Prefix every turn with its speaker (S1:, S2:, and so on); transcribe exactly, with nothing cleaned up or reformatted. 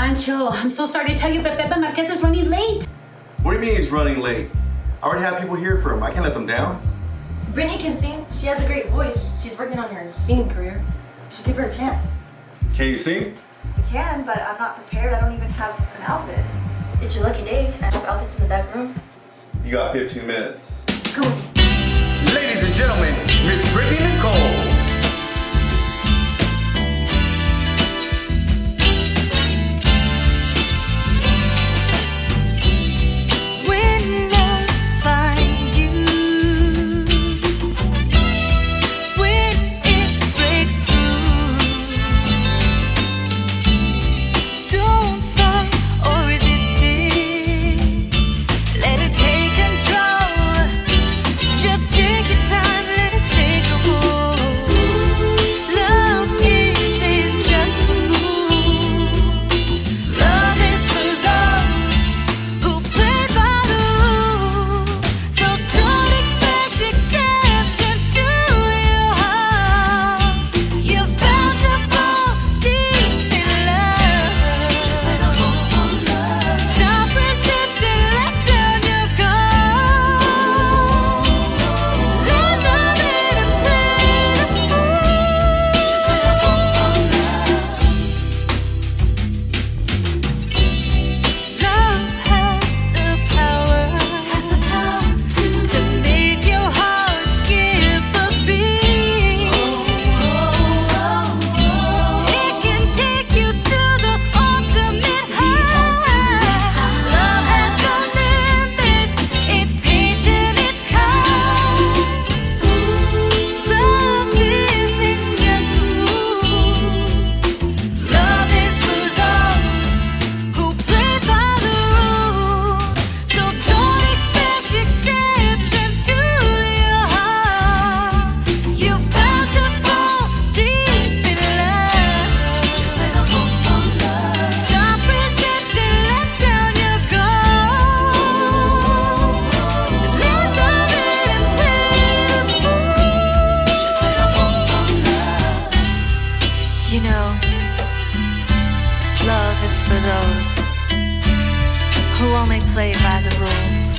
S1: Pancho, I'm so sorry to tell you, but Pepe Marquez is running late.
S2: What do you mean he's running late? I already have people here for him. I can't let them down.
S3: Brittany can sing. She has a great voice. She's working on her singing career. You should give her a chance.
S2: Can you sing?
S4: I can, but I'm not prepared. I don't even have an outfit.
S3: It's your lucky day. I have outfits in the back room.
S2: You got fifteen minutes.
S3: Come on.
S5: Ladies and gentlemen, Miss Brittany Nicole.
S6: You know, love is for those who only play by the rules.